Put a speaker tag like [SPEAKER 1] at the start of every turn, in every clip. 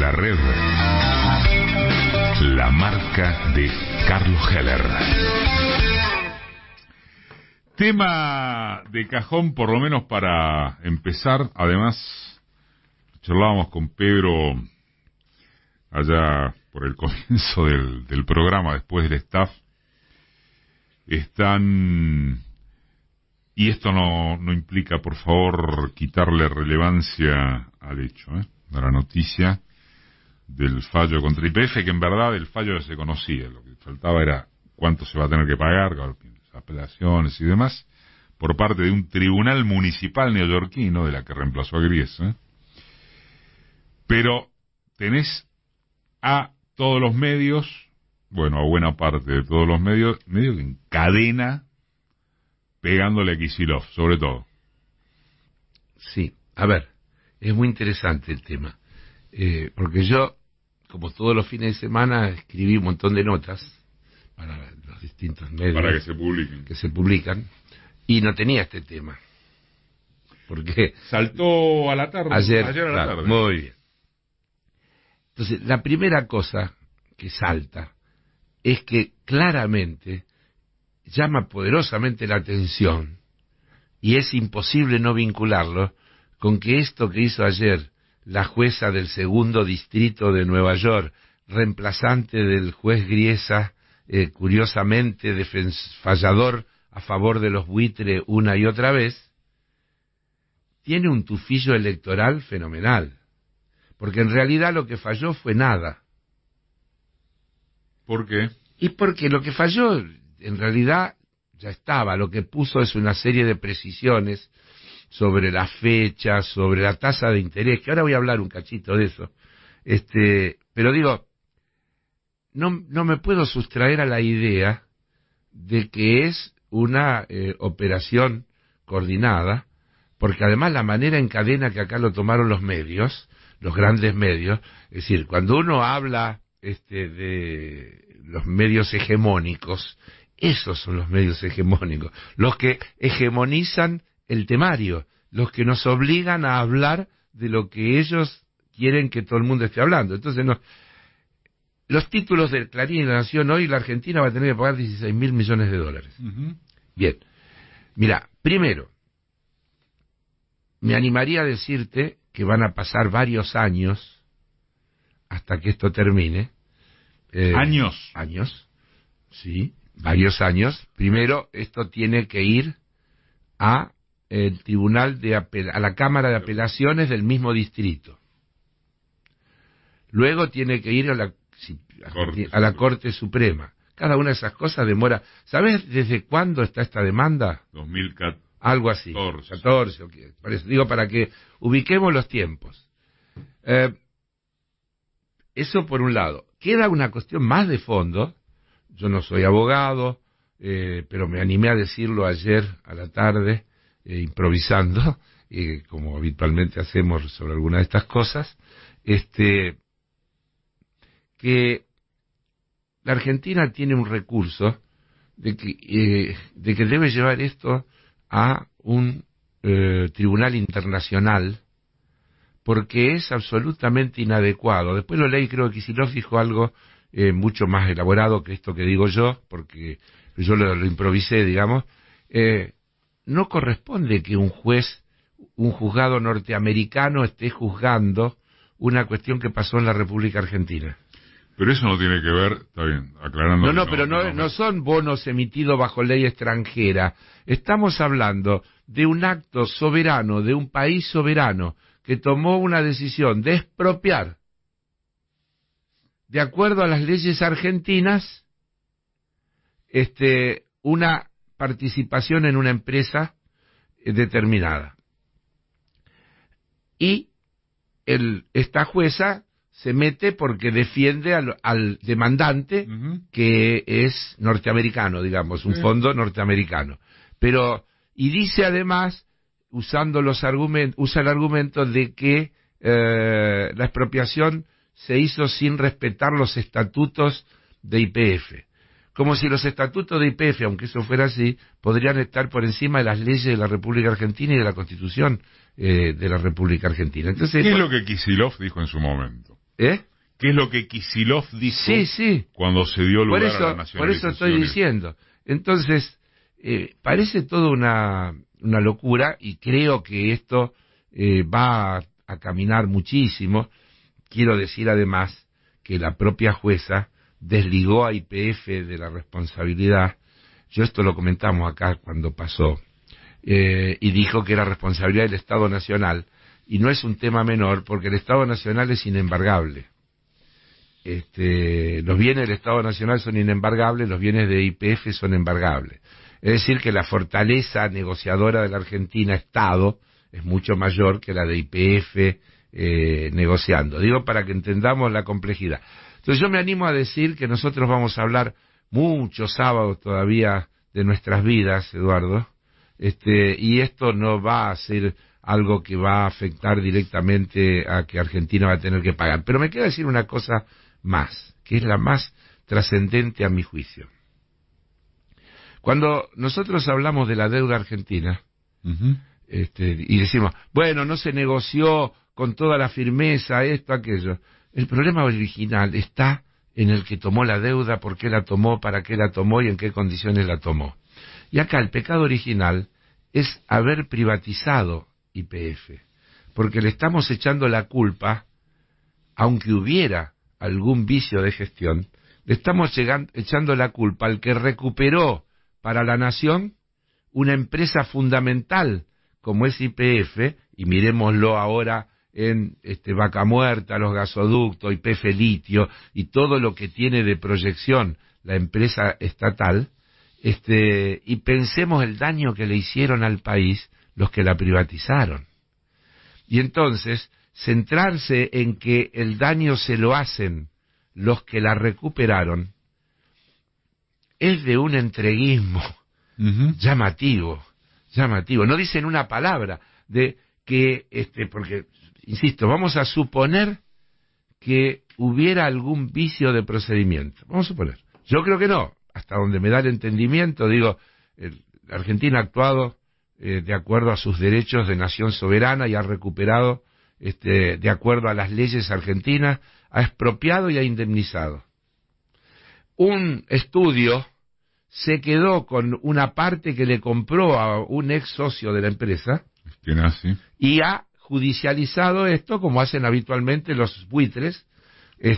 [SPEAKER 1] La red. La marca de Carlos Heller. Tema de cajón, por lo menos para empezar. Además, charlábamos con Pedro allá por el comienzo del programa, después del staff. Están... Y esto no implica, por favor, quitarle relevancia al hecho, a la noticia del fallo contra YPF, que en verdad el fallo se conocía. Lo que faltaba era cuánto se va a tener que pagar, las apelaciones y demás, por parte de un tribunal municipal neoyorquino, de la que reemplazó a Gries. Pero tenés a todos los medios, bueno, a buena parte de todos los medios en cadena, pegándole a Kicillof, sobre todo.
[SPEAKER 2] Sí, a ver, es muy interesante el tema, porque yo, como todos los fines de semana, escribí un montón de notas para los distintos medios.
[SPEAKER 1] Para que se publiquen.
[SPEAKER 2] Que se publican, y no tenía este tema. Porque
[SPEAKER 1] saltó a la tarde.
[SPEAKER 2] Ayer
[SPEAKER 1] a la tarde.
[SPEAKER 2] Muy bien. Entonces, la primera cosa que salta es que claramente llama poderosamente la atención, y es imposible no vincularlo con que esto que hizo ayer la jueza del segundo distrito de Nueva York, reemplazante del juez Griesa, curiosamente fallador a favor de los buitres una y otra vez, tiene un tufillo electoral fenomenal, porque en realidad lo que falló fue nada.
[SPEAKER 1] ¿Por qué?
[SPEAKER 2] Y porque lo que falló en realidad ya estaba. Lo que puso es una serie de precisiones sobre las fechas, sobre la tasa de interés, que ahora voy a hablar un cachito de eso. Pero digo, no me puedo sustraer a la idea de que es una operación coordinada, porque además la manera en cadena que acá lo tomaron los medios, los grandes medios, es decir, cuando uno habla de los medios hegemónicos, esos son los medios hegemónicos, los que hegemonizan el temario, los que nos obligan a hablar de lo que ellos quieren que todo el mundo esté hablando. Entonces, los títulos del Clarín y La Nación hoy, la Argentina va a tener que pagar 16.000 millones de dólares.
[SPEAKER 1] Uh-huh.
[SPEAKER 2] Bien, mira, primero, me animaría a decirte que van a pasar varios años hasta que esto termine.
[SPEAKER 1] ¿Años?
[SPEAKER 2] Sí, varios años. Primero, esto tiene que ir a el tribunal a la Cámara de Apelaciones del mismo distrito. Luego tiene que ir a la Corte Suprema. Cada una de esas cosas demora. ¿Sabes desde cuándo está esta demanda?
[SPEAKER 1] 2014.
[SPEAKER 2] Algo así. 14. Por eso digo, para que ubiquemos los tiempos. Eso por un lado. Queda una cuestión más de fondo. Yo no soy abogado, pero me animé a decirlo ayer a la tarde, improvisando, como habitualmente hacemos sobre alguna de estas cosas, que la Argentina tiene un recurso de que debe llevar esto a un tribunal internacional, porque es absolutamente inadecuado. Después lo leí, creo que Kicillof dijo algo mucho más elaborado que esto que digo yo, porque yo lo improvisé, digamos. No corresponde que un juzgado norteamericano esté juzgando una cuestión que pasó en la República Argentina.
[SPEAKER 1] Pero eso no tiene que ver, está bien, aclarando.
[SPEAKER 2] No son bonos emitidos bajo ley extranjera. Estamos hablando de un acto soberano, de un país soberano, que tomó una decisión de expropiar, de acuerdo a las leyes argentinas, una participación en una empresa determinada. Y esta jueza se mete porque defiende al demandante, uh-huh, que es norteamericano, digamos, un fondo norteamericano. Y dice además, usa el argumento de que la expropiación se hizo sin respetar los estatutos de YPF. Como si los estatutos de YPF, aunque eso fuera así, podrían estar por encima de las leyes de la República Argentina y de la Constitución de la República Argentina. Entonces,
[SPEAKER 1] ¿qué es lo que Kicillof dijo en su momento?
[SPEAKER 2] ¿Eh?
[SPEAKER 1] ¿Qué es lo que Kicillof dijo
[SPEAKER 2] Sí.
[SPEAKER 1] cuando se dio lugar a la nacionalización?
[SPEAKER 2] Por eso estoy diciendo. Entonces, parece toda una locura, y creo que esto va a caminar muchísimo. Quiero decir además que la propia jueza desligó a YPF de la responsabilidad. Yo esto lo comentamos acá cuando pasó, y dijo que era responsabilidad del Estado Nacional, y no es un tema menor porque el Estado Nacional es inembargable. Los bienes del Estado Nacional son inembargables, los bienes de YPF son embargables. Es decir, que la fortaleza negociadora de la Argentina Estado es mucho mayor que la de YPF negociando. Digo para que entendamos la complejidad. Entonces yo me animo a decir que nosotros vamos a hablar muchos sábados todavía de nuestras vidas, Eduardo, y esto no va a ser algo que va a afectar directamente a que Argentina va a tener que pagar. Pero me queda decir una cosa más, que es la más trascendente a mi juicio. Cuando nosotros hablamos de la deuda argentina, y decimos, bueno, no se negoció con toda la firmeza esto, aquello, el problema original está en el que tomó la deuda, por qué la tomó, para qué la tomó y en qué condiciones la tomó. Y acá el pecado original es haber privatizado YPF, porque le estamos echando la culpa, aunque hubiera algún vicio de gestión, le estamos echando la culpa al que recuperó para la nación una empresa fundamental como es YPF, y mirémoslo ahora en Vaca Muerta, los gasoductos, YPF Litio y todo lo que tiene de proyección la empresa estatal, y pensemos el daño que le hicieron al país los que la privatizaron. Y entonces, centrarse en que el daño se lo hacen los que la recuperaron es de un entreguismo llamativo. No dicen una palabra de que, porque, insisto, vamos a suponer que hubiera algún vicio de procedimiento. Vamos a suponer. Yo creo que no. Hasta donde me da el entendimiento, digo, la Argentina ha actuado de acuerdo a sus derechos de nación soberana y ha recuperado, de acuerdo a las leyes argentinas, ha expropiado y ha indemnizado. Un estudio se quedó con una parte que le compró a un ex socio de la empresa y ha judicializado esto como hacen habitualmente los buitres.
[SPEAKER 1] El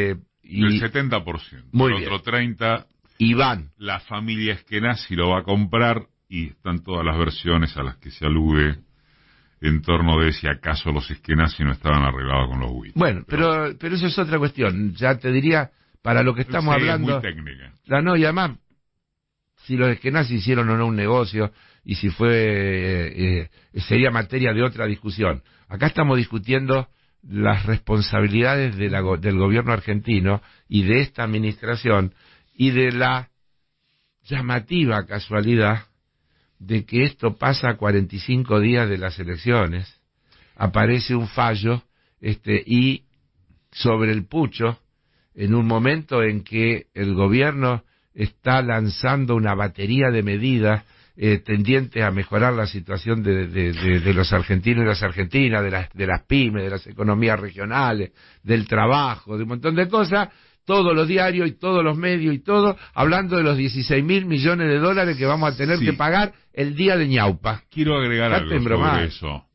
[SPEAKER 1] 70%.
[SPEAKER 2] Muy
[SPEAKER 1] el
[SPEAKER 2] bien.
[SPEAKER 1] otro 30%.
[SPEAKER 2] Iván.
[SPEAKER 1] La familia Eskenazi lo va a comprar y están todas las versiones a las que se alude en torno de si acaso los Eskenazi no estaban arreglados con los buitres.
[SPEAKER 2] Bueno, pero eso es otra cuestión. Ya te diría, para lo que estamos hablando...
[SPEAKER 1] Es muy técnica.
[SPEAKER 2] No, y además, si los Eskenazi hicieron o no un negocio, y si fue... sería materia de otra discusión. Acá estamos discutiendo las responsabilidades del gobierno argentino y de esta administración, y de la llamativa casualidad de que esto pasa a 45 días de las elecciones, aparece un fallo, y sobre el pucho, en un momento en que el gobierno está lanzando una batería de medidas tendientes a mejorar la situación de los argentinos y las argentinas, de las pymes, de las economías regionales, del trabajo, de un montón de cosas, todos los diarios y todos los medios y todo, hablando de los 16.000 millones de dólares que vamos a tener que pagar el día de ñaupa.
[SPEAKER 1] Quiero agregar algo sobre eso,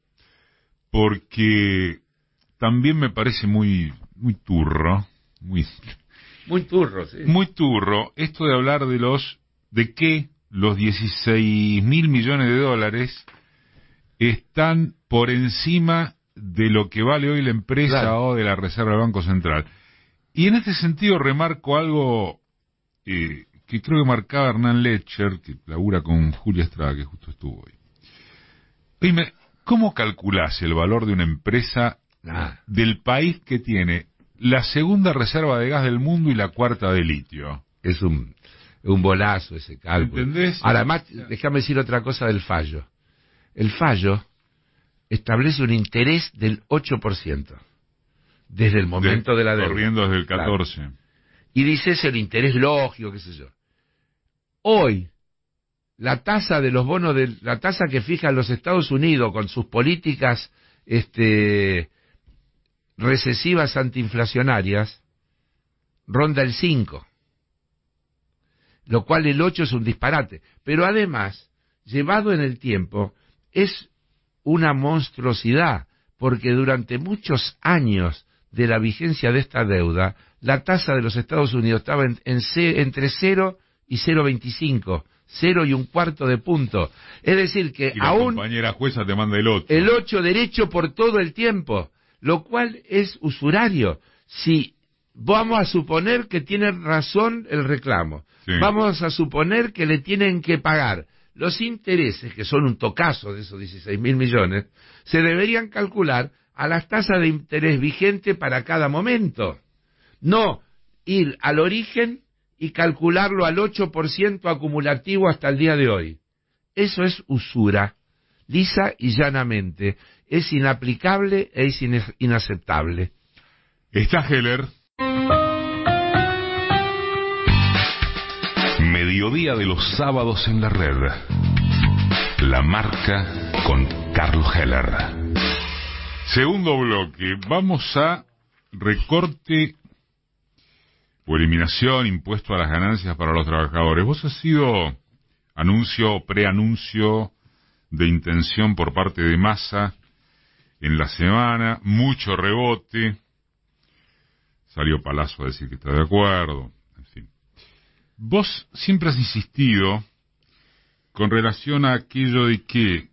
[SPEAKER 1] porque también me parece muy turro, muy turro, sí. Muy turro esto de hablar de que los 16.000 millones de dólares están por encima de lo que vale hoy la empresa, claro, o de la Reserva del Banco Central. Y en este sentido remarco algo que creo que marcaba Hernán Lecher, que labura con Julia Estrada, que justo estuvo hoy. Dime, ¿cómo calculás el valor de una empresa del país que tiene la segunda reserva de gas del mundo y la cuarta de litio?
[SPEAKER 2] Es un bolazo ese cálculo.
[SPEAKER 1] ¿Entendés?
[SPEAKER 2] Además, déjame decir otra cosa del fallo. El fallo establece un interés del 8%. Desde el momento de la deuda.
[SPEAKER 1] Corriendo desde el 14.
[SPEAKER 2] Claro. Y dice es el interés lógico, qué sé yo. Hoy, la tasa de los bonos, la tasa que fijan los Estados Unidos con sus políticas recesivas antiinflacionarias ronda el 5, lo cual el 8 es un disparate. Pero además, llevado en el tiempo, es una monstruosidad, porque durante muchos años de la vigencia de esta deuda, la tasa de los Estados Unidos estaba entre 0 y 0,25, 0 y un cuarto de punto. Es decir que
[SPEAKER 1] y la
[SPEAKER 2] aún
[SPEAKER 1] compañera jueza te manda el 8.
[SPEAKER 2] El 8 derecho por todo el tiempo, lo cual es usurario. Si vamos a suponer que tiene razón el reclamo,
[SPEAKER 1] sí,
[SPEAKER 2] vamos a suponer que le tienen que pagar los intereses, que son un tocazo de esos 16.000 millones, se deberían calcular a las tasas de interés vigente para cada momento. No ir al origen y calcularlo al 8% acumulativo hasta el día de hoy. Eso es usura, lisa y llanamente. Es inaplicable e es inaceptable.
[SPEAKER 1] Está Heller.
[SPEAKER 3] Mediodía de los sábados en la red. La marca con Carlos Heller.
[SPEAKER 1] Segundo bloque. Vamos a recorte o eliminación, impuesto a las ganancias para los trabajadores. Vos has sido anuncio o preanuncio de intención por parte de Massa en la semana, mucho rebote, salió Palazzo a decir que está de acuerdo, en fin. Vos siempre has insistido con relación a aquello de que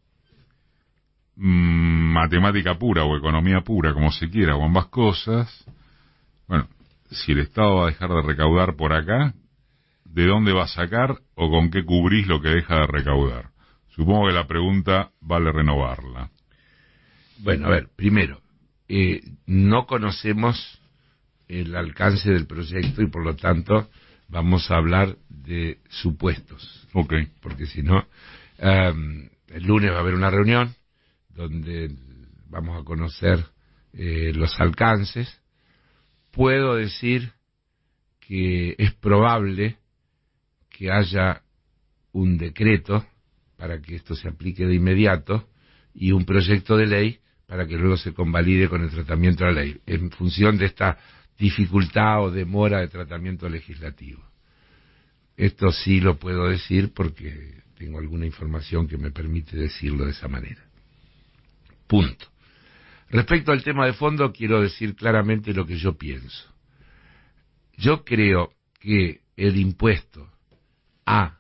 [SPEAKER 1] matemática pura o economía pura, como se quiera, o ambas cosas, bueno, si el Estado va a dejar de recaudar por acá, ¿de dónde va a sacar o con qué cubrís lo que deja de recaudar? Supongo que la pregunta vale renovarla.
[SPEAKER 2] Bueno, a ver, primero, no conocemos el alcance del proyecto y por lo tanto vamos a hablar de supuestos.
[SPEAKER 1] Ok.
[SPEAKER 2] Porque si no, el lunes va a haber una reunión donde vamos a conocer los alcances. Puedo decir que es probable que haya un decreto para que esto se aplique de inmediato y un proyecto de ley para que luego se convalide con el tratamiento de la ley, en función de esta dificultad o demora de tratamiento legislativo. Esto sí lo puedo decir porque tengo alguna información que me permite decirlo de esa manera. Punto. Respecto al tema de fondo, quiero decir claramente lo que yo pienso. Yo creo que el impuesto a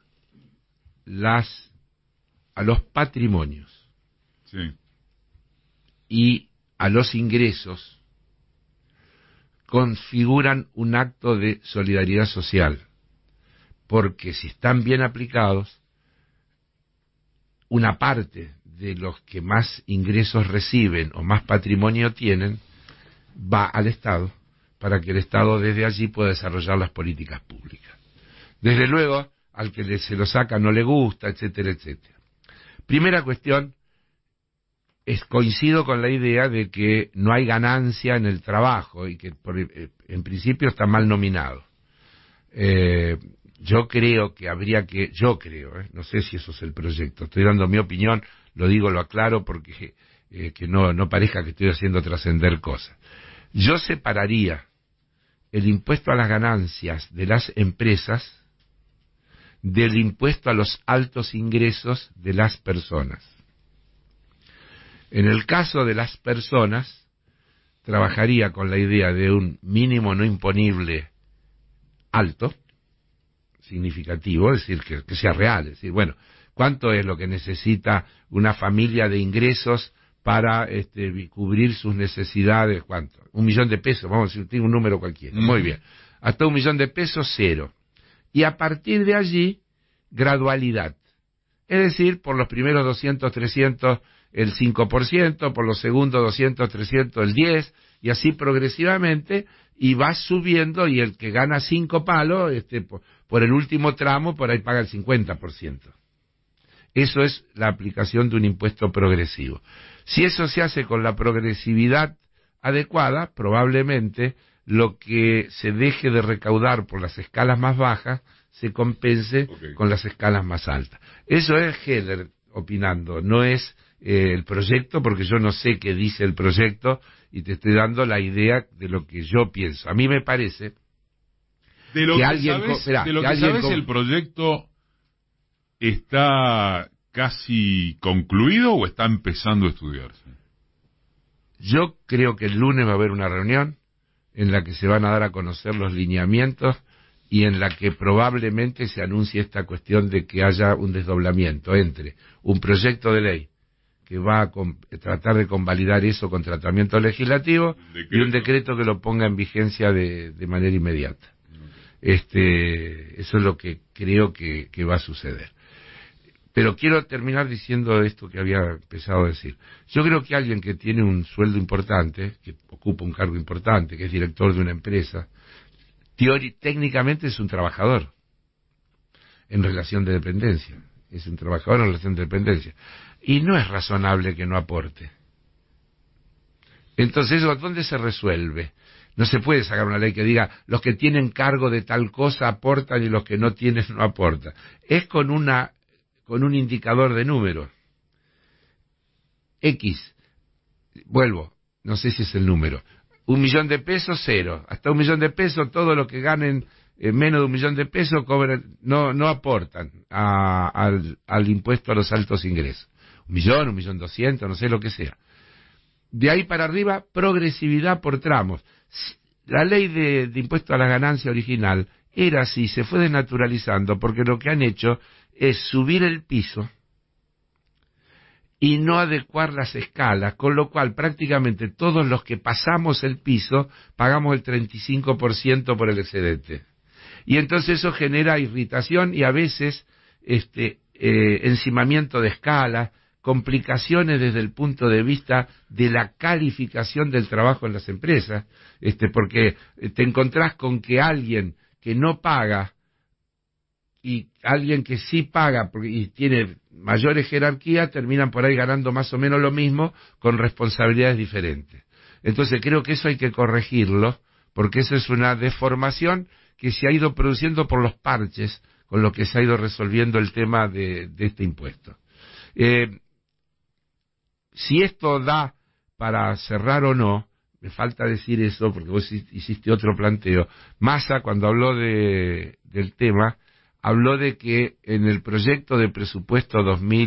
[SPEAKER 2] los patrimonios,
[SPEAKER 1] sí,
[SPEAKER 2] y a los ingresos configuran un acto de solidaridad social, porque si están bien aplicados, una parte de los que más ingresos reciben o más patrimonio tienen va al Estado, para que el Estado desde allí pueda desarrollar las políticas públicas. Desde luego, al que se lo saca no le gusta, etcétera, etcétera. Primera cuestión, coincido con la idea de que no hay ganancia en el trabajo y que en principio está mal nominado. Yo creo que no sé si eso es el proyecto, estoy dando mi opinión, lo aclaro porque que no parezca que estoy haciendo trascender cosas. Yo separaría el impuesto a las ganancias de las empresas del impuesto a los altos ingresos de las personas. En el caso de las personas, trabajaría con la idea de un mínimo no imponible alto, significativo, es decir, que sea real, es decir, bueno, ¿cuánto es lo que necesita una familia de ingresos para cubrir sus necesidades? ¿Cuánto? 1 millón de pesos, vamos a decir, un número cualquiera. Muy bien. Hasta 1 millón de pesos, 0. Y a partir de allí, gradualidad. Es decir, por los primeros 200, 300, el 5%, por los segundos 200, 300, el 10%, y así progresivamente, y va subiendo, y el que gana 5 palos, por el último tramo, por ahí paga el 50%. Eso es la aplicación de un impuesto progresivo. Si eso se hace con la progresividad adecuada, probablemente lo que se deje de recaudar por las escalas más bajas se compense con las escalas más altas. Eso es Heller opinando, no es el proyecto, porque yo no sé qué dice el proyecto y te estoy dando la idea de lo que yo pienso. A mí me parece
[SPEAKER 1] de lo que sabes, el proyecto está casi concluido o está empezando a estudiarse.
[SPEAKER 2] Yo creo que el lunes va a haber una reunión en la que se van a dar a conocer los lineamientos y en la que probablemente se anuncie esta cuestión de que haya un desdoblamiento entre un proyecto de ley que va a tratar de convalidar eso con tratamiento legislativo y un decreto que lo ponga en vigencia de manera inmediata. Eso es lo que creo que va a suceder. Pero quiero terminar diciendo esto que había empezado a decir. Yo creo que alguien que tiene un sueldo importante, que ocupa un cargo importante, que es director de una empresa, técnicamente es un trabajador en relación de dependencia. Es un trabajador en relación de dependencia. Y no es razonable que no aporte. Entonces, ¿dónde se resuelve? No se puede sacar una ley que diga los que tienen cargo de tal cosa aportan y los que no tienen no aportan. Es con un indicador de número. X. Vuelvo, no sé si es el número. 1 millón de pesos, 0. Hasta 1 millón de pesos, todo lo que ganen menos de 1 millón de pesos no aportan al impuesto a los altos ingresos. 1 millón, 1.200.000, no sé lo que sea. De ahí para arriba, progresividad por tramos. La ley de impuesto a la ganancia original era así, se fue desnaturalizando, porque lo que han hecho es subir el piso y no adecuar las escalas, con lo cual prácticamente todos los que pasamos el piso pagamos el 35% por el excedente. Y entonces eso genera irritación y a veces encimamiento de escala, complicaciones desde el punto de vista de la calificación del trabajo en las empresas, porque te encontrás con que alguien que no paga y alguien que sí paga y tiene mayores jerarquías terminan por ahí ganando más o menos lo mismo con responsabilidades diferentes. Entonces creo que eso hay que corregirlo, porque eso es una deformación que se ha ido produciendo por los parches con lo que se ha ido resolviendo el tema de este impuesto. Si esto da para cerrar o no, me falta decir eso porque vos hiciste otro planteo. Massa, cuando habló del tema, habló de que en el proyecto de presupuesto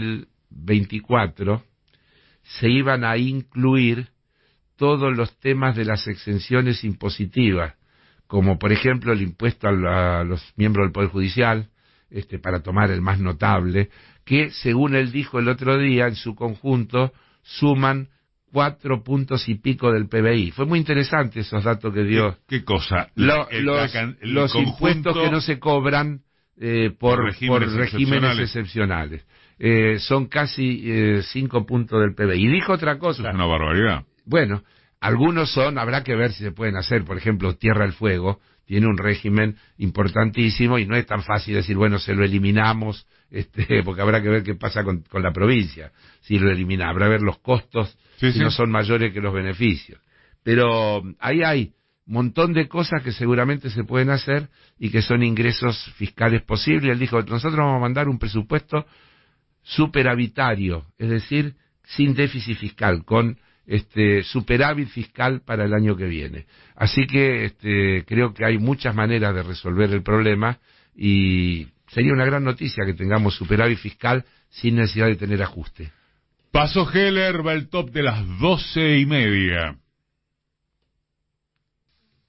[SPEAKER 2] 2024 se iban a incluir todos los temas de las exenciones impositivas, como por ejemplo el impuesto a los miembros del Poder Judicial, para tomar el más notable, que según él dijo el otro día, en su conjunto suman 4 puntos y pico del PBI. Fue muy interesante esos datos que dio.
[SPEAKER 1] ¿Qué cosa?
[SPEAKER 2] Los impuestos que no se cobran por regímenes excepcionales. Son casi 5 puntos del PBI. Y dijo otra cosa.
[SPEAKER 1] Eso es una barbaridad.
[SPEAKER 2] Bueno, algunos habrá que ver si se pueden hacer. Por ejemplo, Tierra del Fuego tiene un régimen importantísimo y no es tan fácil decir, bueno, se lo eliminamos, porque habrá que ver qué pasa con la provincia. Si lo elimina, habrá que ver los costos, si no son mayores que los beneficios. Pero ahí hay un montón de cosas que seguramente se pueden hacer y que son ingresos fiscales posibles. Él dijo, nosotros vamos a mandar un presupuesto superavitario, es decir, sin déficit fiscal, con superávit fiscal para el año que viene. Así que creo que hay muchas maneras de resolver el problema y sería una gran noticia que tengamos superávit fiscal sin necesidad de tener ajuste.
[SPEAKER 1] Paso Heller, va el top de las 12:30.